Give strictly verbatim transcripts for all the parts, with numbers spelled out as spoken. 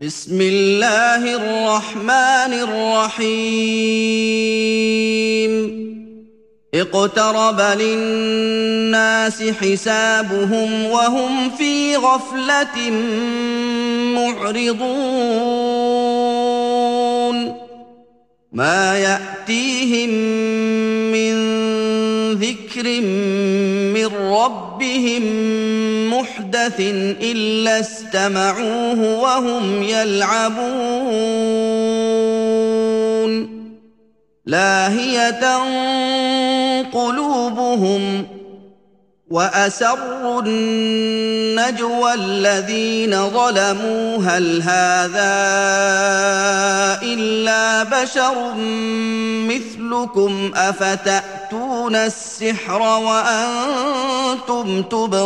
بسم الله الرحمن الرحيم اقترب للناس حسابهم وهم في غفلة معرضون ما يأتيهم من ذكر من ربهم محدث إلا استمعوه وهم يلعبون لاهية قلوبهم وأسروا النجوى الذين ظلموا هل هذا إلا بشر مثلكم أفتأتون السحر وأنتم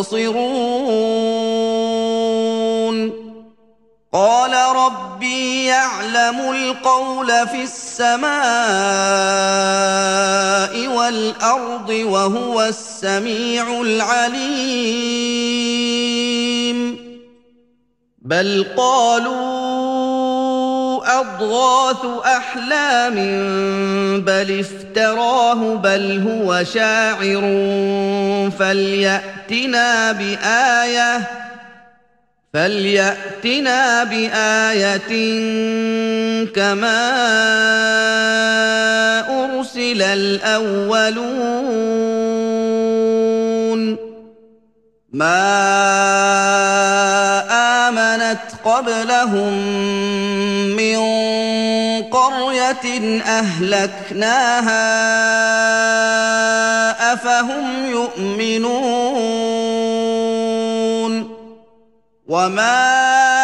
تبصرون قال ربي يعلم القول في السماء والأرض وهو السميع العليم بل قالوا أضغاث أحلام بل افتراه بل هو شاعر فليأتنا بآية فليأتنا بآية كما أرسل الأولون ما آمنت قبلهم من قرية أهلكناها أفهم يؤمنون وما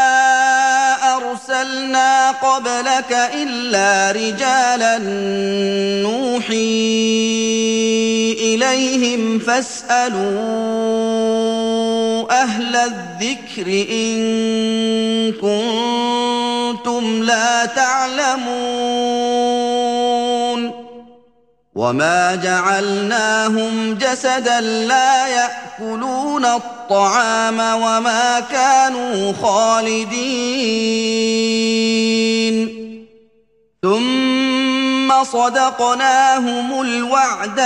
أرسلنا قبلك إلا رجالا نوحي إليهم فاسألوا أهل الذكر إن كنتم لا تعلمون وما جعلناهم جسدا لا يأكلون الطعام وما كانوا خالدين ثم صدقناهم الوعد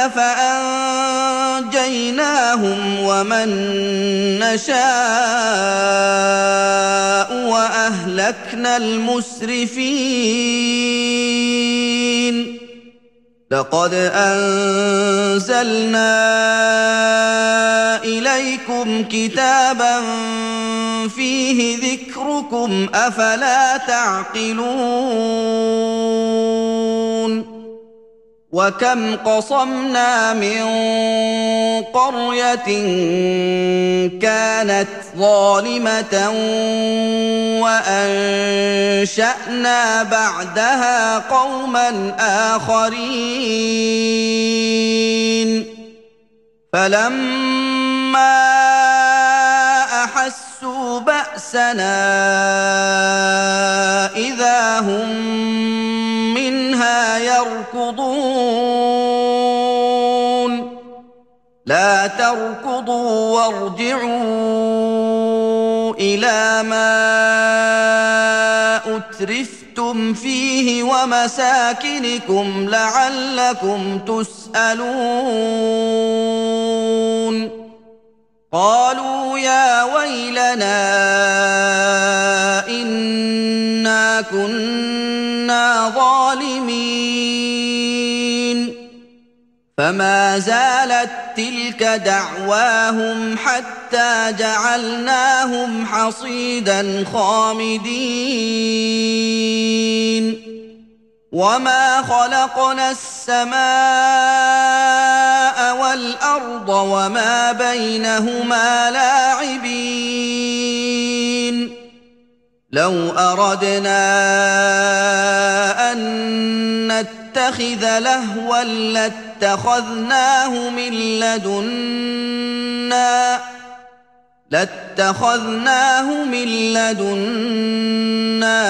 فأنجيناهم ومن نشاء وأهلكنا المسرفين لقد أنزلنا إليكم كتابا فيه ذكركم أفلا تعقلون وكم قصمنا من قرية كانت ظالمة وأنشأنا بعدها قوما آخرين فلما أحسوا بأسنا إذا هم منها يركضون لا تركضوا وارجعوا إلى ما أترفتم فيه ومساكنكم لعلكم تسألون قالوا يا ويلنا إنا كنا ظالمين فما زالت تلك دعواهم حتى جعلناهم حصيدا خامدين وما خلقنا السماء والأرض وما بينهما لاعبين لو أردنا أن نتخذ لهوا لاتخذناه من لدنا لاتخذناه من لدنا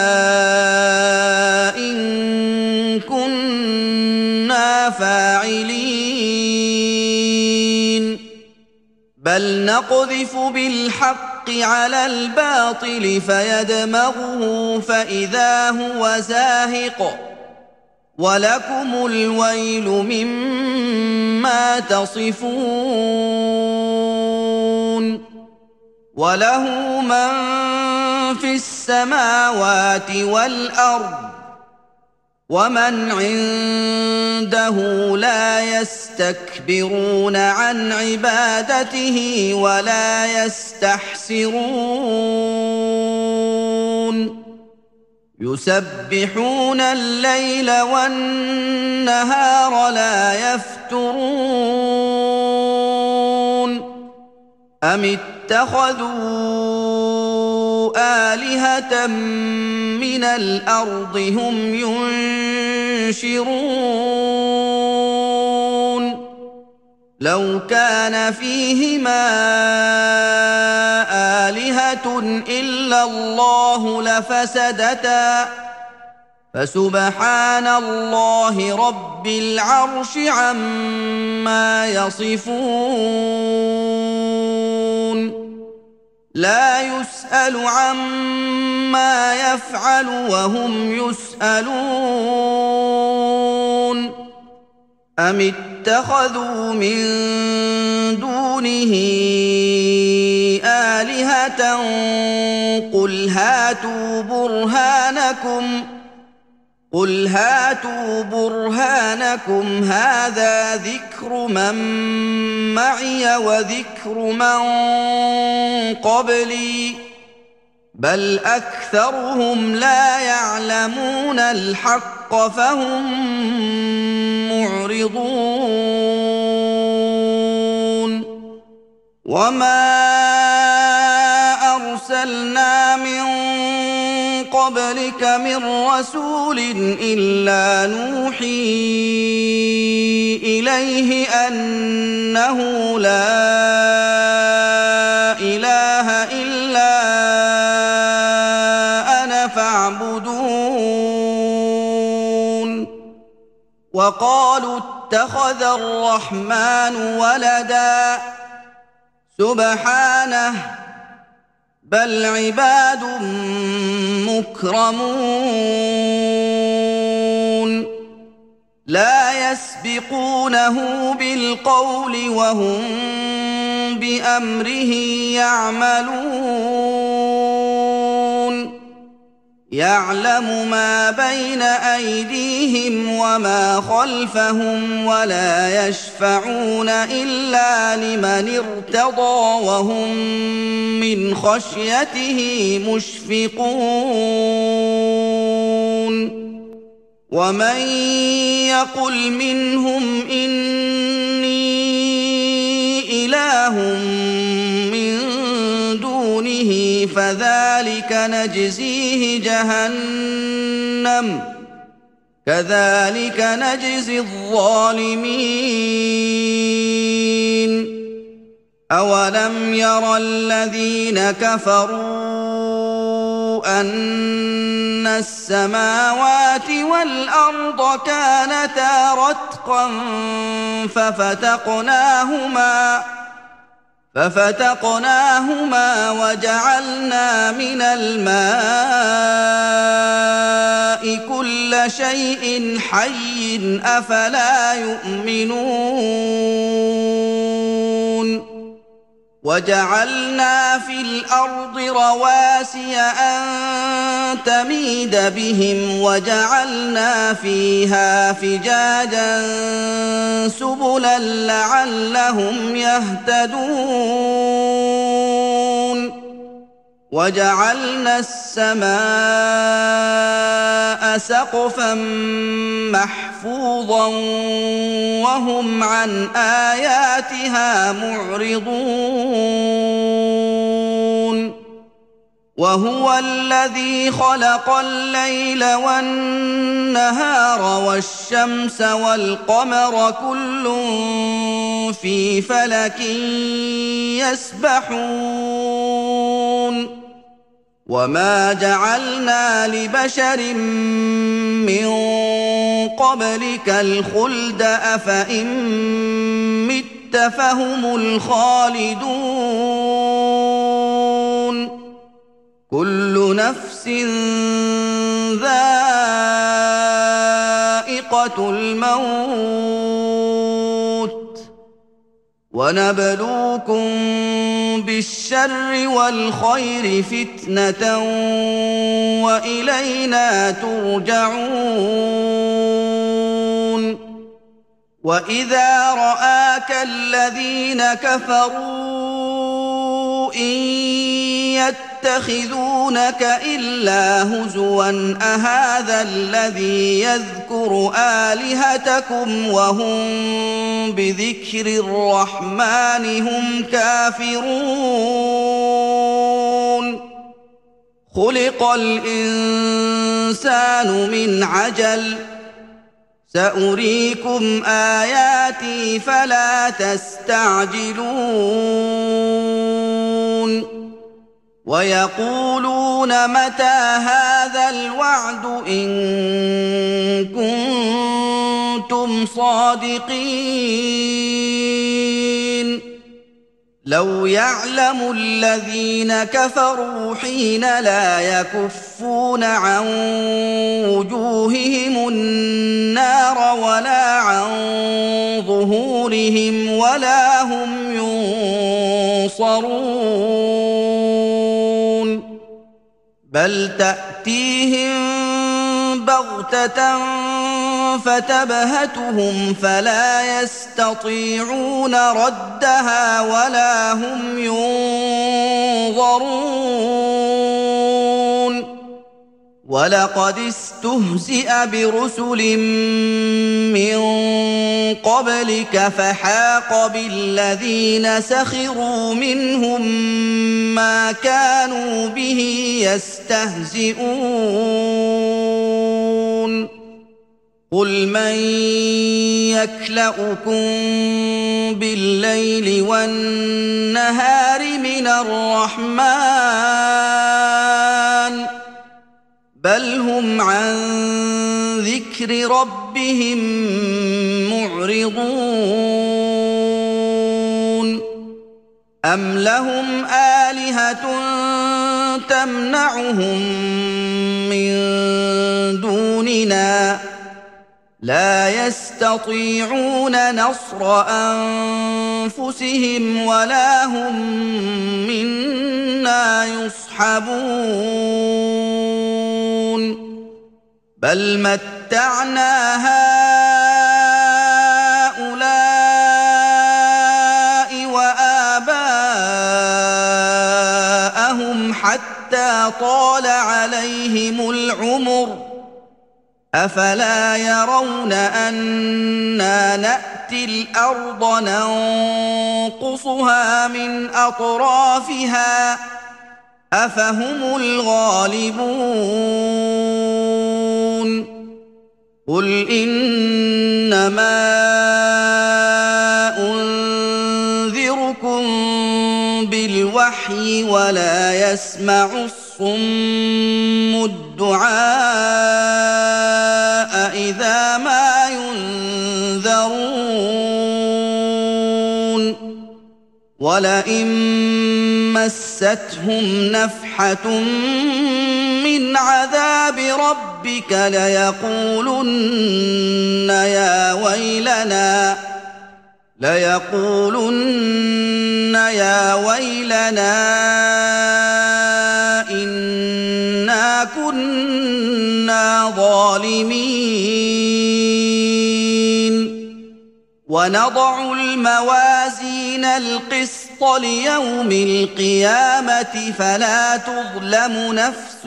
إن كنا فاعلين بل نقذف بالحق على الباطل فيدمغه فإذا هو زاهق ولكم الويل مما تصفون وله من في السماوات والأرض ومن عنده لا يستكبرون عن عبادته ولا يستحسرون يسبحون الليل والنهار لا يفترون أم اتخذوا آلهة من الأرض هم ينشرون لو كان فيهما آلهة إلا الله لفسدتا فسبحان الله رب العرش عما يصفون لا يسأل عما يفعل وهم يسألون أم اتخذوا من دونه آلهة قل هاتوا برهانكم قل هاتوا برهانكم هذا ذكر من معي وذكر من قبلي بل أكثرهم لا يعلمون الحق فهم معرضون وما أرسلنا من قبلك من رسول إلا نوحي إليه أنه لا إله إلا أنا فاعبدون وقالوا اتخذ الرحمن ولدا سبحانه بل عباد مكرمون لا يسبقونه بالقول وهم بأمره يعملون يعلم ما بين أيديهم وما خلفهم ولا يشفعون إلا لمن ارتضى وهم من خشيته مشفقون ومن يقل منهم إني إله من دونه فذلك نجزيه جهنم كذلك نجزي الظالمين أولم ير الذين كفروا أن السماوات والأرض كانتا رتقا ففتقناهما ففتقناهما وجعلنا من الماء كل شيء حي أفلا يؤمنون وجعلنا في الأرض رواسي أن تميد بهم وجعلنا فيها فجاجا سبلا لعلهم يهتدون وجعلنا السماء سقفا محفوظا وهم عن آياتها معرضون وهو الذي خلق الليل والنهار والشمس والقمر كل في فلك يسبحون وما جعلنا لبشر من قبلك الخلد أفإن مت فهم الخالدون كل نفس ذائقة الموت ونبلوكم بالشر والخير فتنة وإلينا ترجعون وإذا رآك الذين كفروا إن يتخذونك إلا هزوا أهذا الذي يذكر آلهتكم وهم بذكر الرحمن هم كافرون خلق الإنسان من عجل سأريكم آياتي فلا تستعجلون ويقولون متى هذا الوعد إن كنتم صادقين لو يعلم الذين كفروا حين لا يكفون عن وجوههم النار ولا عن ظهورهم ولا هم ينصرون بل تأتيهم بغتة فتبهتهم فلا يستطيعون ردها ولا هم ينظرون ولقد استهزئ برسل من قبلك فحاق بالذين سخروا منهم ما كانوا به يستهزئون قل من يكلؤكم بالليل والنهار من الرحمن بل هم عن ذكر ربهم معرضون أم لهم آلهة تمنعهم من دوننا لا يستطيعون نصر أنفسهم ولا هم منا يصحبون بل متعنا هؤلاء وآباءهم حتى طال عليهم العمر أفلا يرون أنا نأتي الأرض ننقصها من أطرافها أفهم الغالبون قل إنما أنذركم بالوحي ولا يسمع الصم الدعاء إذا ما ينذرون ولئن مستهم نفحة من عذاب ربك ليقولن يا ويلنا ليقولن يا ويلنا إنا كنا ظالمين ونضع الموازين القسط ليوم القيامة فلا تظلم نفس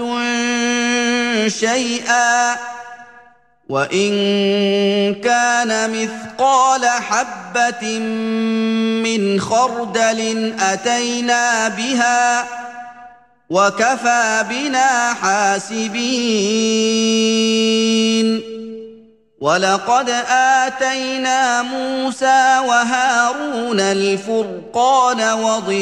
شيئا وإن كان مثقال حبة من خردل أتينا بها وكفى بنا حاسبين ولقد آتينا موسى وهارون الفرقان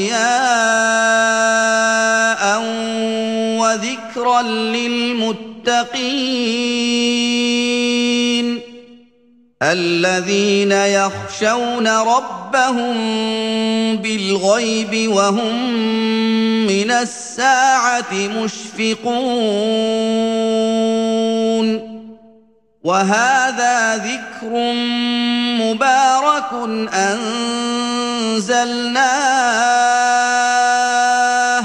وضياء وذكرا للمتقين الذين يخشون ربهم بالغيب وهم من الساعة مشفقون وهذا ذكر مبارك أنزلناه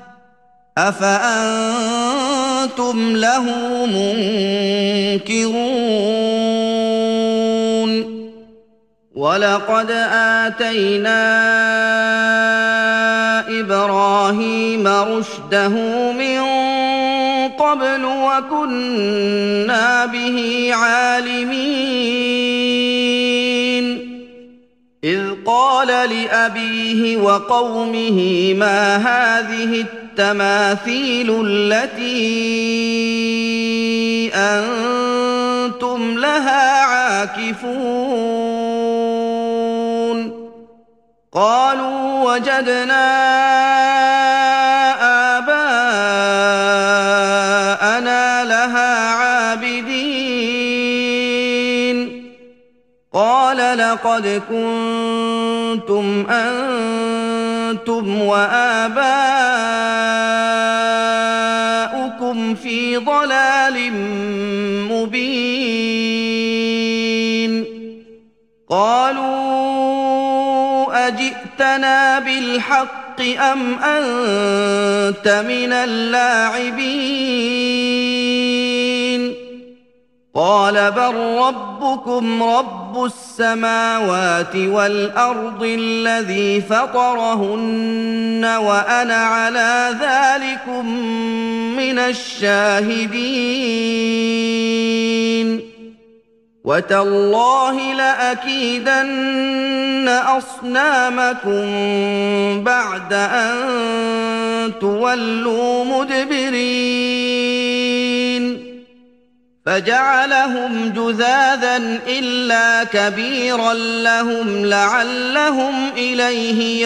أفأنتم له منكرون ولقد آتينا إبراهيم رشده من قبل وكنا به عالمين إذ قال لأبيه وقومه ما هذه التماثيل التي أنتم لها عاكفون قالوا وجدنا آباءنا لها عابدين قال لقد كنتم أنتم وآباؤكم في ضلال مبين قالوا أجئتنا بالحق أم أنت من اللاعبين قال بل ربكم رب السماوات والأرض الذي فطرهن وأنا على ذلكم من الشاهدين وتالله لأكيدن أصنامكم بعد أن تولوا مدبرين فجعلهم جذاذا إلا كبيرا لهم لعلهم إليه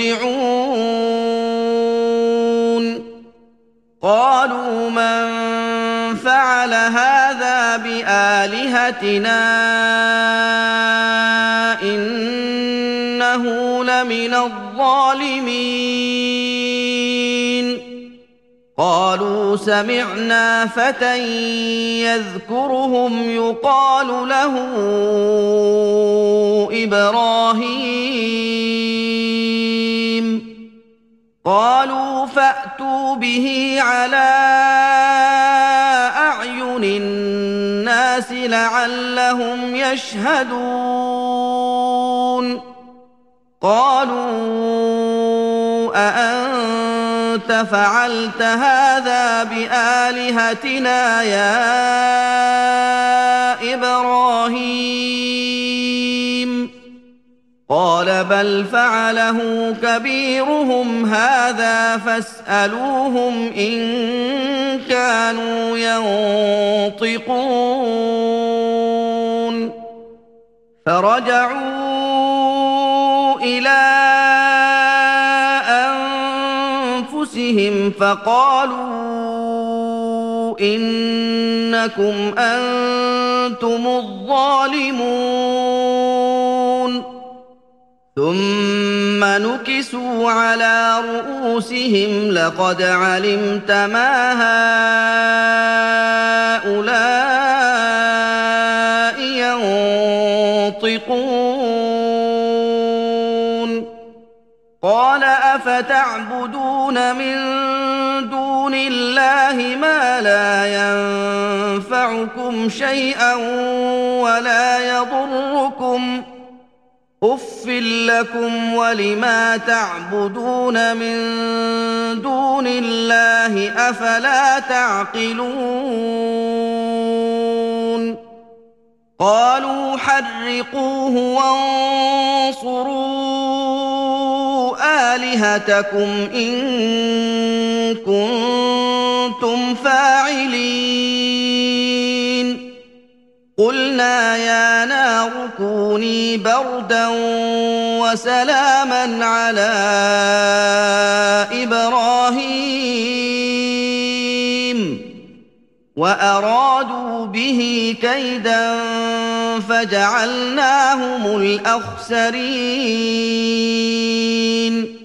يرجعون قالوا من فعل هذا بآلهتنا إنه لمن الظالمين قالوا سمعنا فتى يذكرهم يقال له إبراهيم قالوا فأتوا به على أعين الناس لعلهم يشهدون قالوا أأنت فعلت هذا بآلهتنا يا إبراهيم قال بل فعله كبيرهم هذا فاسألوهم إن كانوا ينطقون فرجعوا إلى أنفسهم فقالوا إنكم أنتم الظالمون ثم نكسوا على رؤوسهم لقد علمت ما هؤلاء ينطقون قال أفتعبدون من دون الله ما لا ينفعكم شيئا ولا يضركم أف لكم ولما تعبدون من دون الله أفلا تعقلون قالوا حرقوه وانصروا آلهتكم إن كنتم فاعلين قلنا يا نار كوني بردا وسلاما على إبراهيم وأرادوا به كيدا فجعلناهم الأخسرين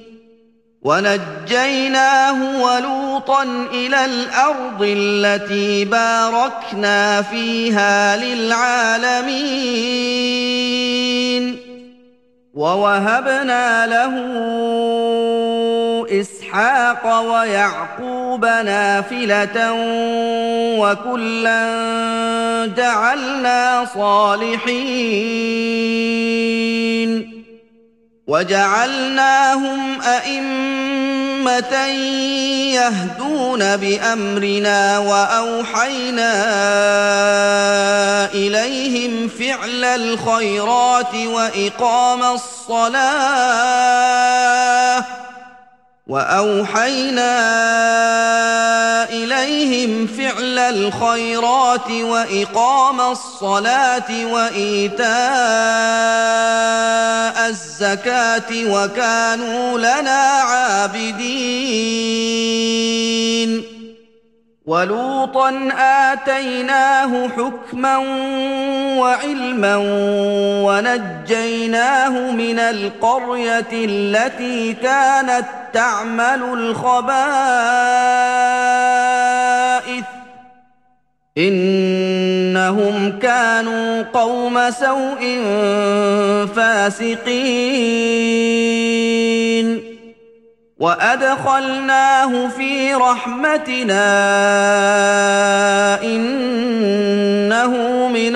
ونجيناه ولوطا إلى الأرض التي باركنا فيها للعالمين ووهبنا له إسحاق ويعقوب نافلة وكلا جعلنا صالحين وجعلناهم أئمة يهدون بأمرنا وأوحينا إليهم فعل الخيرات وإقام الصلاة وأوحينا إليهم فعل الخيرات وإقام الصلاة وإيتاء الزكاة وكانوا لنا عابدين ولوطا آتيناه حكما وعلما ونجيناه من القرية التي كانت تعمل الخبائث إنهم كانوا قوم سوء فاسقين وأدخلناه في رحمتنا إنه من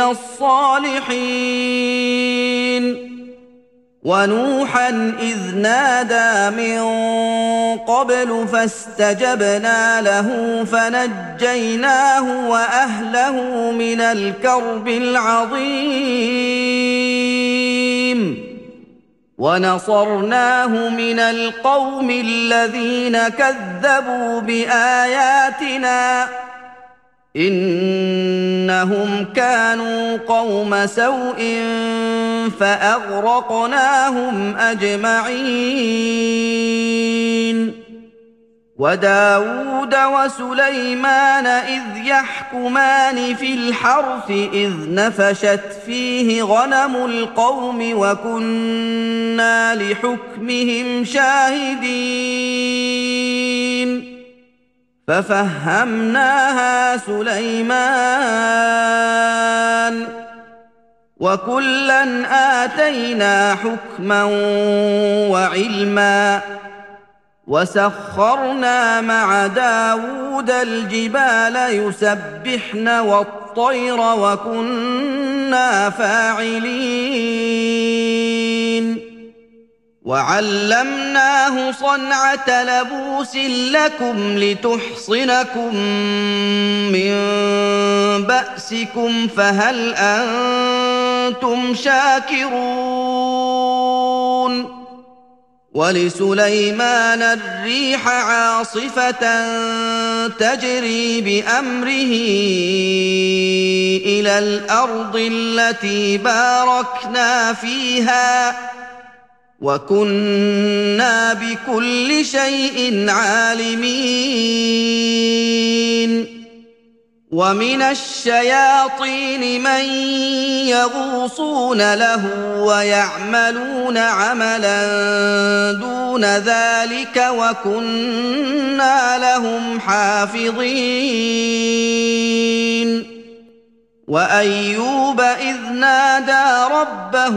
الصالحين ونوحا إذ نادى من قبل فاستجبنا له فنجيناه وأهله من الكرب العظيم ونصرناه من القوم الذين كذبوا بآياتنا إنهم كانوا قوم سوء فأغرقناهم أجمعين وداود وسليمان إذ يحكمان في الحرث إذ نفشت فيه غنم القوم وكنا لحكمهم شاهدين ففهمناها سليمان وكلا آتينا حكما وعلما وسخرنا مع داود الجبال يسبحن والطير وكنا فاعلين وعلمناه صنعة لبوس لكم لتحصنكم من بأسكم فهل أنتم شاكرون ولسليمان الريح عاصفة تجري بأمره إلى الأرض التي باركنا فيها وكنا بكل شيء عالمين ومن الشياطين من يغوصون له ويعملون عملا دون ذلك وكنا لهم حافظين وأيوب إذ نادى ربه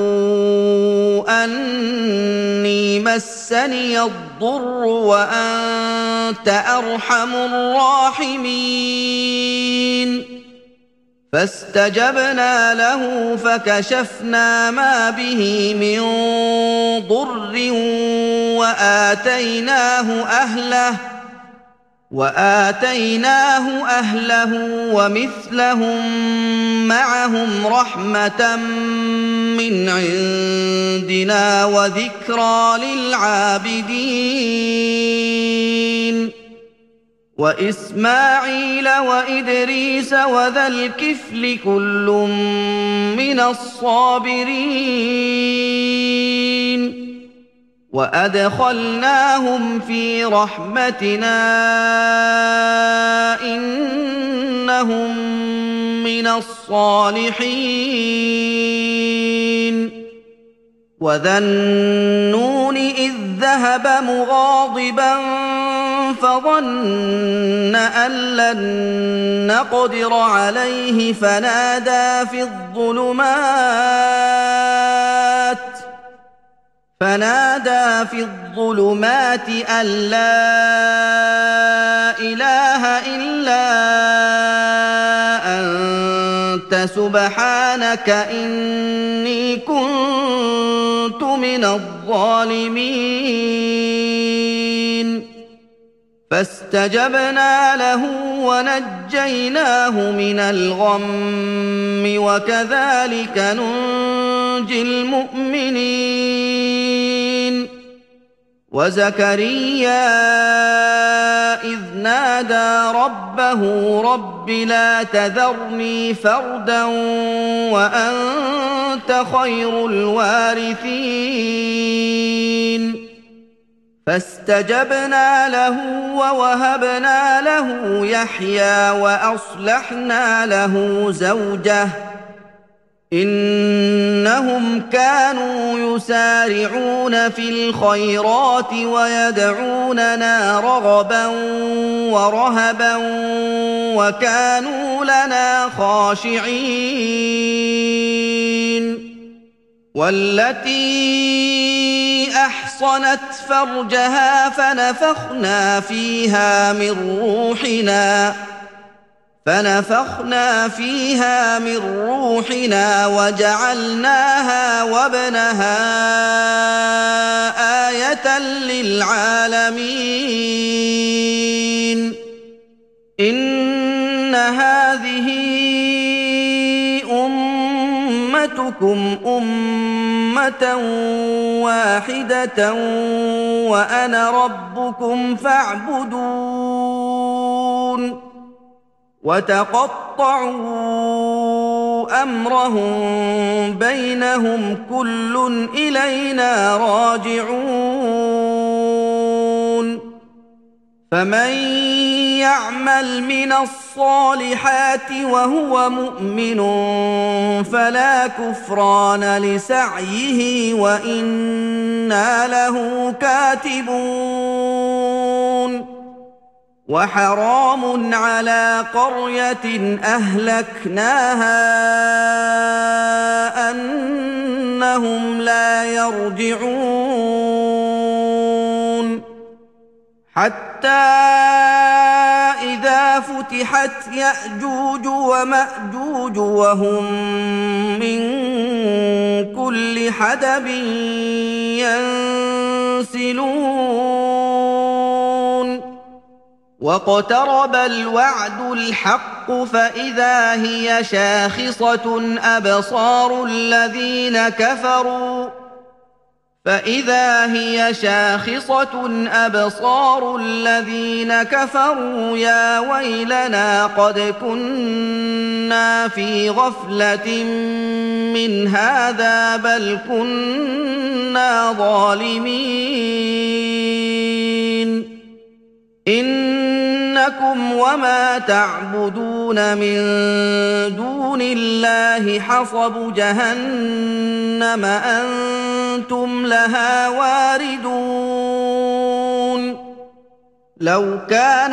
أني مسني الضر وأنت أرحم الراحمين فاستجبنا له فكشفنا ما به من ضر وآتيناه أهله وآتيناه أهله ومثلهم معهم رحمة من عندنا وذكرى للعابدين وإسماعيل وإدريس وذا الكفل كل من الصابرين وأدخلناهم في رحمتنا إنهم إنهم من الصالحين وذا النون إذ ذهب مغاضبا فظن أن لن نقدر عليه فنادى في الظلمات فنادى في الظلمات أن لا إله إلا أنت سبحانك إني كنت من الظالمين فاستجبنا له ونجيناه من الغم وكذلك ننجي المؤمنين وزكريا إذ نادى ربه رب لا تذرني فردا وأنت خير الوارثين فاستجبنا له ووهبنا له يحيى وأصلحنا له زوجه إنهم كانوا يسارعون في الخيرات ويدعوننا رغبا ورهبا وكانوا لنا خاشعين والتي أحصنت فرجها فنفخنا فيها من روحنا فنفخنا فيها من روحنا وجعلناها وابنها آية للعالمين إن هذه أمتكم أمة واحدة وأنا ربكم فاعبدون وتقطعوا أمرهم بينهم كل إلينا راجعون فمن يعمل من الصالحات وهو مؤمن فلا كفران لسعيه وإنا له كاتبون وحرام على قرية أهلكناها أنهم لا يرجعون حتى إذا فتحت يأجوج ومأجوج وهم من كل حدب ينسلون واقترب الوعد الحق فإذا هي شاخصة أبصار الذين كفروا فإذا هي شاخصة أبصار الذين كفروا يا ويلنا قد كنا في غفلة من هذا بل كنا ظالمين إنكم وما تعبدون من دون الله حصب جهنم أنتم لها واردون لو كان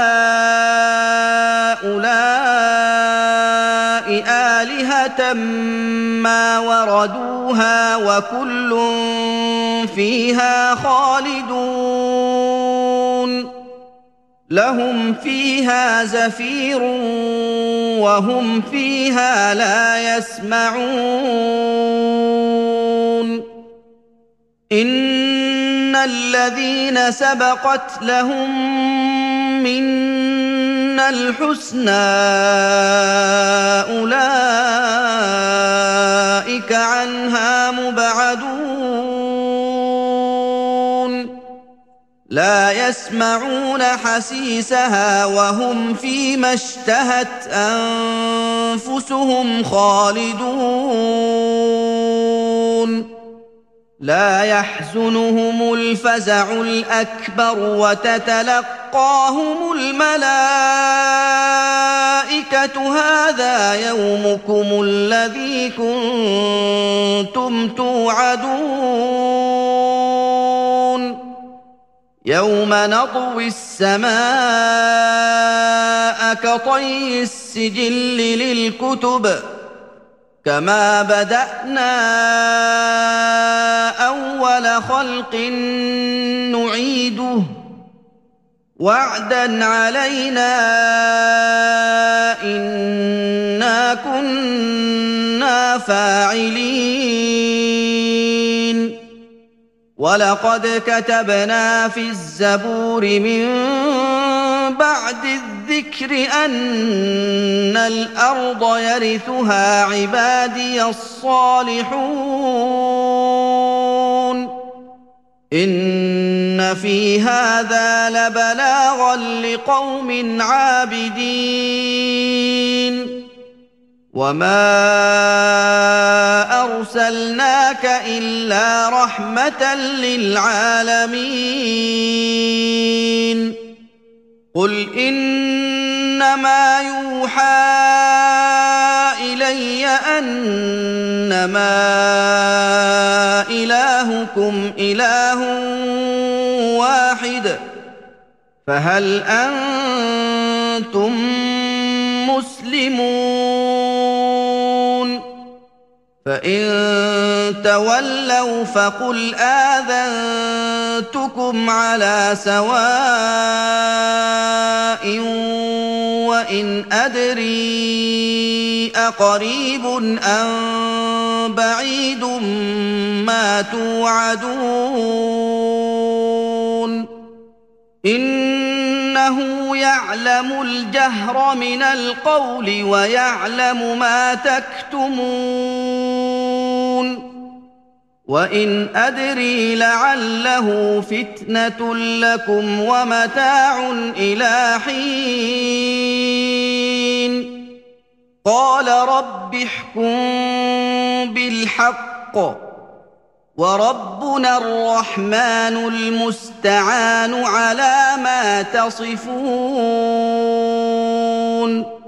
هؤلاء آلهة ما وردوها وكل فيها خالدون لهم فيها زفير وهم فيها لا يسمعون إن الذين سبقت لهم منا الحسنى أولئك عنها مبعدون لا يسمعون حسيسها وهم فيما اشتهت أنفسهم خالدون لا يحزنهم الفزع الأكبر وتتلقاهم الملائكة الْمَلَائِكَةُ هَٰذَا يَوْمُكُمُ الَّذِي كُنتُمْ تُوعَدُونَ يَوْمَ نَطْوِي السَّمَاءَ كَطَيِّ السِّجِلِّ لِلْكُتُبِ كَمَا بَدَأْنَا أَوَّلَ خَلْقٍ نُّعِيدُهُ وَعْدًا عَلَيْنَا إِنَّا كُنَّا فَاعِلِينَ وَلَقَدْ كَتَبْنَا فِي الزَّبُورِ مِن بَعْدِ الذِّكْرِ أَنَّ الْأَرْضَ يَرِثُهَا عِبَادِيَ الصَّالِحُونَ إِنَّ فِي هَٰذَا لَبَلَاغًا لِّقَوْمٍ عَابِدِينَ وَمَا أَرْسَلْنَاكَ إِلَّا رَحْمَةً لِّلْعَالَمِينَ قُلْ إِنَّمَا يُوحَىٰ إِلَيَّ أَنَّمَا إِلَٰهُكُمْ إِلَٰهٌ وَاحِدٌ فَهَلْ أَنتُم مُّسْلِمُونَ فَإِن تَوَلَّوْا فَقُلْ آذَنتُكُمْ عَلَىٰ سَوَاءٍ وَإِنْ أَدْرِي أَقَرِيبٌ أَم بَعِيدٌ مَّا تُوعَدُونَ إِنَّهُ يَعْلَمُ الْجَهْرَ مِنَ الْقَوْلِ وَيَعْلَمُ مَا تَكْتُمُونَ وَإِنْ أَدْرِي لَعَلَّهُ فِتْنَةٌ لَّكُمْ وَمَتَاعٌ إِلَىٰ حِينٍ قَالَ رَبِّ احْكُم بِالْحَقِّ وَرَبُّنَا الرَّحْمَٰنُ الْمُسْتَعَانُ عَلَىٰ مَا تَصِفُونَ